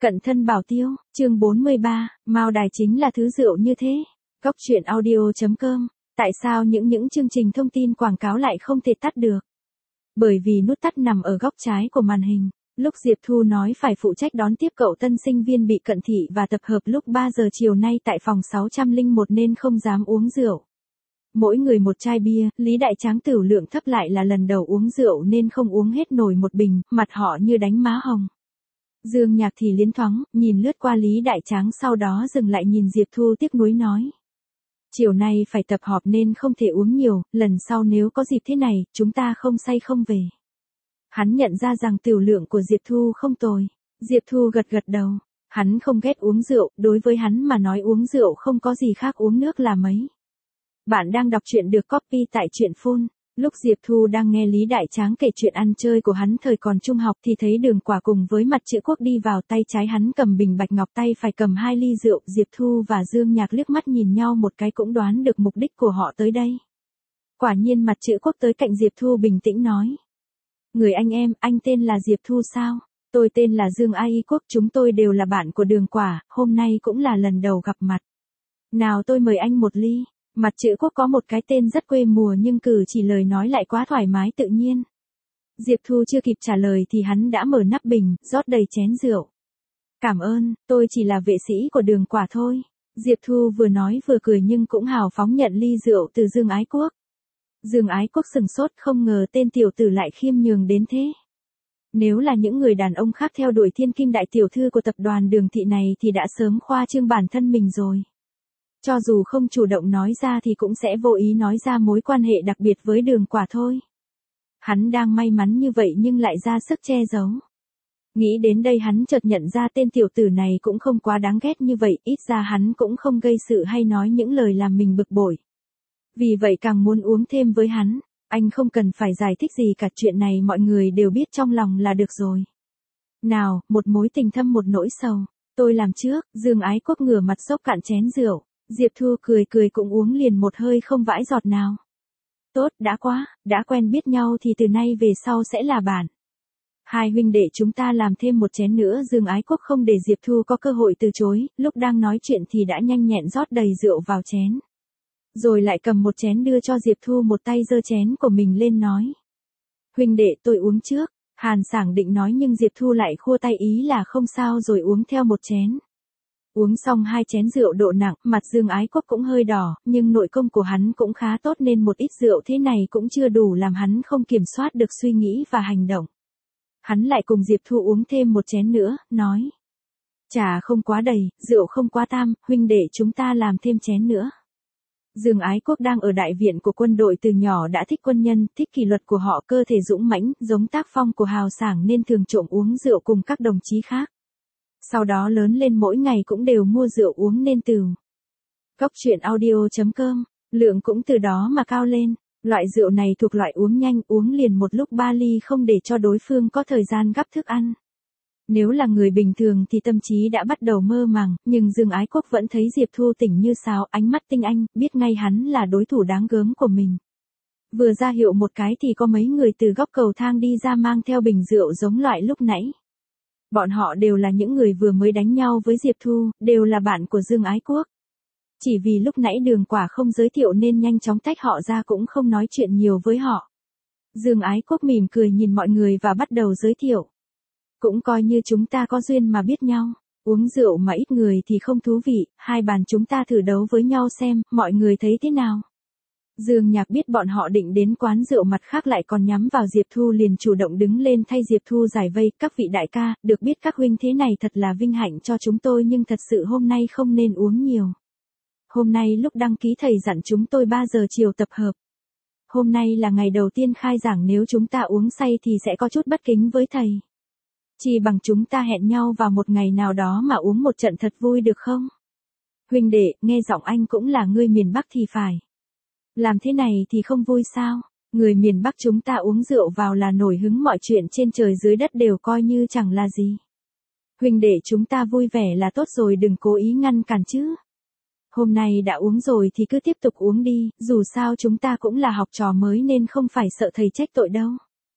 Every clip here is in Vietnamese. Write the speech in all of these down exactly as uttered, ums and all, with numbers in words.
Cận thân bảo tiêu, chương bốn mươi ba, Mao đài chính là thứ rượu như thế. Góc truyện audio chấm com. Tại sao những những chương trình thông tin quảng cáo lại không thể tắt được? Bởi vì nút tắt nằm ở góc trái của màn hình. Lúc Diệp Thu nói phải phụ trách đón tiếp cậu tân sinh viên bị cận thị và tập hợp lúc ba giờ chiều nay tại phòng sáu không một nên không dám uống rượu. Mỗi người một chai bia, Lý Đại Tráng tửu lượng thấp lại là lần đầu uống rượu nên không uống hết nổi một bình, mặt họ như đánh má hồng. Dương Nhạc thì liến thoáng, nhìn lướt qua Lý Đại Tráng sau đó dừng lại nhìn Diệp Thu tiếc nuối nói. Chiều nay phải tập họp nên không thể uống nhiều, lần sau nếu có dịp thế này, chúng ta không say không về. Hắn nhận ra rằng tửu lượng của Diệp Thu không tồi. Diệp Thu gật gật đầu. Hắn không ghét uống rượu, đối với hắn mà nói uống rượu không có gì khác uống nước là mấy. Bạn đang đọc truyện được copy tại truyện phone. Lúc Diệp Thu đang nghe Lý Đại Tráng kể chuyện ăn chơi của hắn thời còn trung học thì thấy Đường Quả cùng với Mặt Chữ Quốc đi vào, tay trái hắn cầm bình bạch ngọc, tay phải cầm hai ly rượu. Diệp Thu và Dương Nhạc liếc mắt nhìn nhau một cái cũng đoán được mục đích của họ tới đây. Quả nhiên Mặt Chữ Quốc tới cạnh Diệp Thu bình tĩnh nói. Người anh em, anh tên là Diệp Thu sao? Tôi tên là Dương A Y Quốc, chúng tôi đều là bạn của Đường Quả, hôm nay cũng là lần đầu gặp mặt. Nào tôi mời anh một ly. Mặt Chữ Quốc có một cái tên rất quê mùa nhưng cử chỉ lời nói lại quá thoải mái tự nhiên. Diệp Thu chưa kịp trả lời thì hắn đã mở nắp bình, rót đầy chén rượu. Cảm ơn, tôi chỉ là vệ sĩ của Đường Quả thôi. Diệp Thu vừa nói vừa cười nhưng cũng hào phóng nhận ly rượu từ Dương Ái Quốc. Dương Ái Quốc sừng sốt, không ngờ tên tiểu tử lại khiêm nhường đến thế. Nếu là những người đàn ông khác theo đuổi thiên kim đại tiểu thư của tập đoàn Đường Thị này thì đã sớm khoa trương bản thân mình rồi. Cho dù không chủ động nói ra thì cũng sẽ vô ý nói ra mối quan hệ đặc biệt với Đường Quả thôi. Hắn đang may mắn như vậy nhưng lại ra sức che giấu. Nghĩ đến đây hắn chợt nhận ra tên tiểu tử này cũng không quá đáng ghét như vậy, ít ra hắn cũng không gây sự hay nói những lời làm mình bực bội. Vì vậy càng muốn uống thêm với hắn, anh không cần phải giải thích gì cả, chuyện này mọi người đều biết trong lòng là được rồi. Nào, một mối tình thâm một nỗi sầu, tôi làm trước. Dương Ái Quốc ngửa mặt xốc cạn chén rượu. Diệp Thu cười cười cũng uống liền một hơi không vãi giọt nào. Tốt, đã quá, đã quen biết nhau thì từ nay về sau sẽ là bạn. Hai huynh đệ chúng ta làm thêm một chén nữa. Dương Ái Quốc không để Diệp Thu có cơ hội từ chối, lúc đang nói chuyện thì đã nhanh nhẹn rót đầy rượu vào chén. Rồi lại cầm một chén đưa cho Diệp Thu, một tay giơ chén của mình lên nói. Huynh đệ tôi uống trước. Hàn Sảng định nói nhưng Diệp Thu lại khua tay ý là không sao rồi uống theo một chén. Uống xong hai chén rượu độ nặng, mặt Dương Ái Quốc cũng hơi đỏ, nhưng nội công của hắn cũng khá tốt nên một ít rượu thế này cũng chưa đủ làm hắn không kiểm soát được suy nghĩ và hành động. Hắn lại cùng Diệp Thu uống thêm một chén nữa, nói. Trà không quá đầy, rượu không quá tam, huynh đệ chúng ta làm thêm chén nữa. Dương Ái Quốc đang ở đại viện của quân đội từ nhỏ đã thích quân nhân, thích kỷ luật của họ, cơ thể dũng mãnh, giống tác phong của Hào Sảng nên thường trộm uống rượu cùng các đồng chí khác. Sau đó lớn lên mỗi ngày cũng đều mua rượu uống nên từ. Góc truyện audio chấm com, lượng cũng từ đó mà cao lên. Loại rượu này thuộc loại uống nhanh, uống liền một lúc ba ly không để cho đối phương có thời gian gắp thức ăn. Nếu là người bình thường thì tâm trí đã bắt đầu mơ màng, nhưng Dương Ái Quốc vẫn thấy Diệp Thu tỉnh như sáo, ánh mắt tinh anh, biết ngay hắn là đối thủ đáng gớm của mình. Vừa ra hiệu một cái thì có mấy người từ góc cầu thang đi ra mang theo bình rượu giống loại lúc nãy. Bọn họ đều là những người vừa mới đánh nhau với Diệp Thu, đều là bạn của Dương Ái Quốc. Chỉ vì lúc nãy Đường Quả không giới thiệu nên nhanh chóng tách họ ra cũng không nói chuyện nhiều với họ. Dương Ái Quốc mỉm cười nhìn mọi người và bắt đầu giới thiệu. Cũng coi như chúng ta có duyên mà biết nhau. Uống rượu mà ít người thì không thú vị, hai bàn chúng ta thử đấu với nhau xem, mọi người thấy thế nào. Dương Nhạc biết bọn họ định đến quán rượu, mặt khác lại còn nhắm vào Diệp Thu liền chủ động đứng lên thay Diệp Thu giải vây. Các vị đại ca, được biết các huynh thế này thật là vinh hạnh cho chúng tôi nhưng thật sự hôm nay không nên uống nhiều. Hôm nay lúc đăng ký thầy dặn chúng tôi ba giờ chiều tập hợp. Hôm nay là ngày đầu tiên khai giảng, nếu chúng ta uống say thì sẽ có chút bất kính với thầy. Chỉ bằng chúng ta hẹn nhau vào một ngày nào đó mà uống một trận thật vui được không? Huynh đệ, nghe giọng anh cũng là người miền Bắc thì phải. Làm thế này thì không vui sao? Người miền Bắc chúng ta uống rượu vào là nổi hứng, mọi chuyện trên trời dưới đất đều coi như chẳng là gì. Huynh đệ chúng ta vui vẻ là tốt rồi, đừng cố ý ngăn cản chứ. Hôm nay đã uống rồi thì cứ tiếp tục uống đi, dù sao chúng ta cũng là học trò mới nên không phải sợ thầy trách tội đâu. T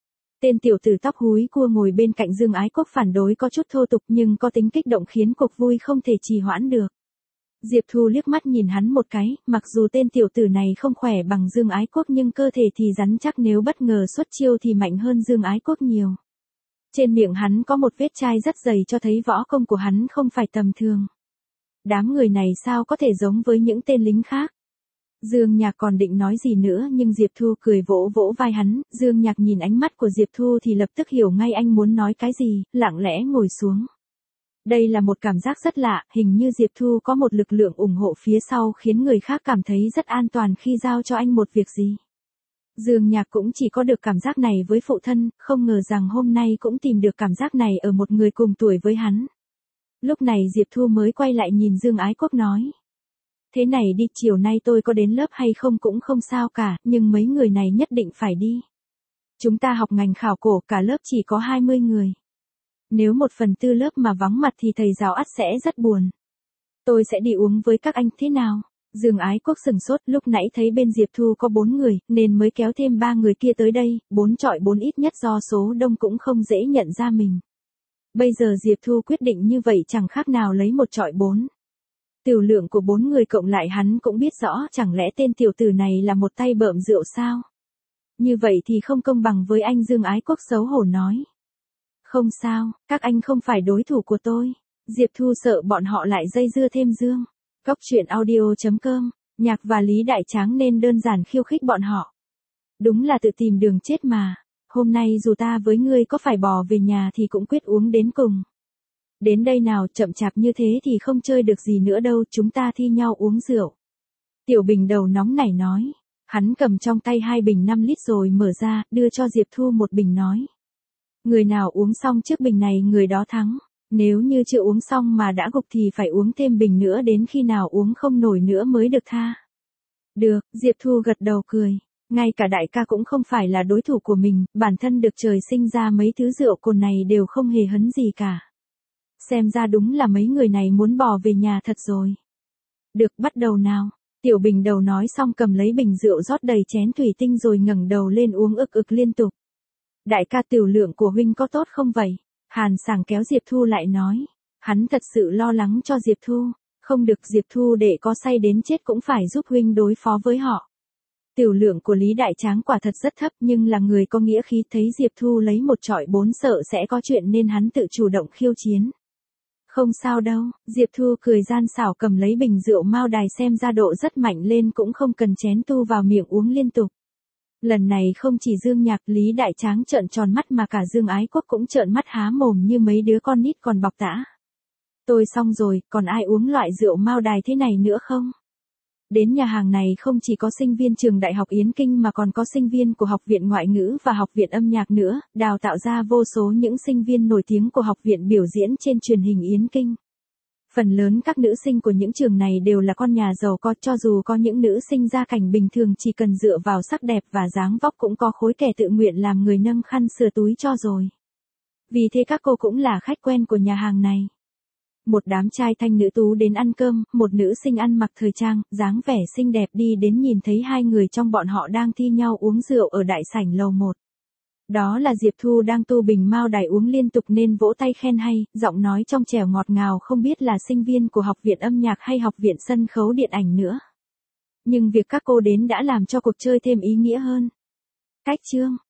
Tên tiểu tử tóc húi cua ngồi bên cạnh Dương Ái Quốc phản đối có chút thô tục nhưng có tính kích động khiến cuộc vui không thể trì hoãn được. Diệp Thu liếc mắt nhìn hắn một cái, mặc dù tên tiểu tử này không khỏe bằng Dương Ái Quốc nhưng cơ thể thì rắn chắc, nếu bất ngờ xuất chiêu thì mạnh hơn Dương Ái Quốc nhiều. Trên miệng hắn có một vết chai rất dày cho thấy võ công của hắn không phải tầm thường. Đám người này sao có thể giống với những tên lính khác. Dương Nhạc còn định nói gì nữa nhưng Diệp Thu cười vỗ vỗ vai hắn, Dương Nhạc nhìn ánh mắt của Diệp Thu thì lập tức hiểu ngay anh muốn nói cái gì, lặng lẽ ngồi xuống. Đây là một cảm giác rất lạ, hình như Diệp Thu có một lực lượng ủng hộ phía sau khiến người khác cảm thấy rất an toàn khi giao cho anh một việc gì. Dương Nhạc cũng chỉ có được cảm giác này với phụ thân, không ngờ rằng hôm nay cũng tìm được cảm giác này ở một người cùng tuổi với hắn. Lúc này Diệp Thu mới quay lại nhìn Dương Ái Quốc nói. Thế này đi, chiều nay tôi có đến lớp hay không cũng không sao cả, nhưng mấy người này nhất định phải đi. Chúng ta học ngành khảo cổ, cả lớp chỉ có hai mươi người. Nếu một phần tư lớp mà vắng mặt thì thầy giáo ắt sẽ rất buồn. Tôi sẽ đi uống với các anh, thế nào? Dương Ái Quốc sừng sốt, lúc nãy thấy bên Diệp Thu có bốn người, nên mới kéo thêm ba người kia tới đây, bốn chọi bốn ít nhất do số đông cũng không dễ nhận ra mình. Bây giờ Diệp Thu quyết định như vậy chẳng khác nào lấy một chọi bốn. Tiểu lượng của bốn người cộng lại hắn cũng biết rõ, chẳng lẽ tên tiểu tử này là một tay bợm rượu sao? Như vậy thì không công bằng với anh. Dương Ái Quốc xấu hổ nói. Không sao, các anh không phải đối thủ của tôi. Diệp Thu sợ bọn họ lại dây dưa thêm Dương. Góc truyện audio chấm com, Nhạc và Lý Đại Tráng nên đơn giản khiêu khích bọn họ. Đúng là tự tìm đường chết mà. Hôm nay dù ta với ngươi có phải bò về nhà thì cũng quyết uống đến cùng. Đến đây nào, chậm chạp như thế thì không chơi được gì nữa đâu, chúng ta thi nhau uống rượu. Tiểu Bình đầu nóng nảy nói. Hắn cầm trong tay hai bình năm lít rồi mở ra, đưa cho Diệp Thu một bình nói. Người nào uống xong trước bình này người đó thắng. Nếu như chưa uống xong mà đã gục thì phải uống thêm bình nữa, đến khi nào uống không nổi nữa mới được tha. Được, Diệp Thu gật đầu cười. Ngay cả đại ca cũng không phải là đối thủ của mình, bản thân được trời sinh ra mấy thứ rượu cồn này đều không hề hấn gì cả. Xem ra đúng là mấy người này muốn bỏ về nhà thật rồi. Được, bắt đầu nào. Tiểu Bình đầu nói xong cầm lấy bình rượu rót đầy chén thủy tinh rồi ngẩng đầu lên uống ực ực liên tục. Đại ca, tiểu lượng của huynh có tốt không vậy? Hàn Sảng kéo Diệp Thu lại nói. Hắn thật sự lo lắng cho Diệp Thu. Không được, Diệp Thu để có say đến chết cũng phải giúp huynh đối phó với họ. Tiểu lượng của Lý Đại Tráng quả thật rất thấp nhưng là người có nghĩa khí, thấy Diệp Thu lấy một chọi bốn sợ sẽ có chuyện nên hắn tự chủ động khiêu chiến. Không sao đâu, Diệp Thu cười gian xảo cầm lấy bình rượu Mao Đài xem ra độ rất mạnh lên cũng không cần chén tu vào miệng uống liên tục. Lần này không chỉ Dương Nhạc, Lý Đại Tráng trợn tròn mắt mà cả Dương Ái Quốc cũng trợn mắt há mồm như mấy đứa con nít còn bọc tã. Tôi xong rồi, còn ai uống loại rượu Mao Đài thế này nữa không? Đến nhà hàng này không chỉ có sinh viên trường Đại học Yến Kinh mà còn có sinh viên của Học viện Ngoại ngữ và Học viện Âm nhạc nữa, đào tạo ra vô số những sinh viên nổi tiếng của học viện biểu diễn trên truyền hình Yến Kinh. Phần lớn các nữ sinh của những trường này đều là con nhà giàu có, cho dù có những nữ sinh gia cảnh bình thường chỉ cần dựa vào sắc đẹp và dáng vóc cũng có khối kẻ tự nguyện làm người nâng khăn sửa túi cho rồi. Vì thế các cô cũng là khách quen của nhà hàng này. Một đám trai thanh nữ tú đến ăn cơm, một nữ sinh ăn mặc thời trang, dáng vẻ xinh đẹp đi đến nhìn thấy hai người trong bọn họ đang thi nhau uống rượu ở đại sảnh lầu một. Đó là Diệp Thu đang tu bình Mao Đài uống liên tục nên vỗ tay khen hay, giọng nói trong trẻo ngọt ngào, không biết là sinh viên của Học viện Âm nhạc hay Học viện Sân khấu Điện ảnh nữa. Nhưng việc các cô đến đã làm cho cuộc chơi thêm ý nghĩa hơn. Cách chương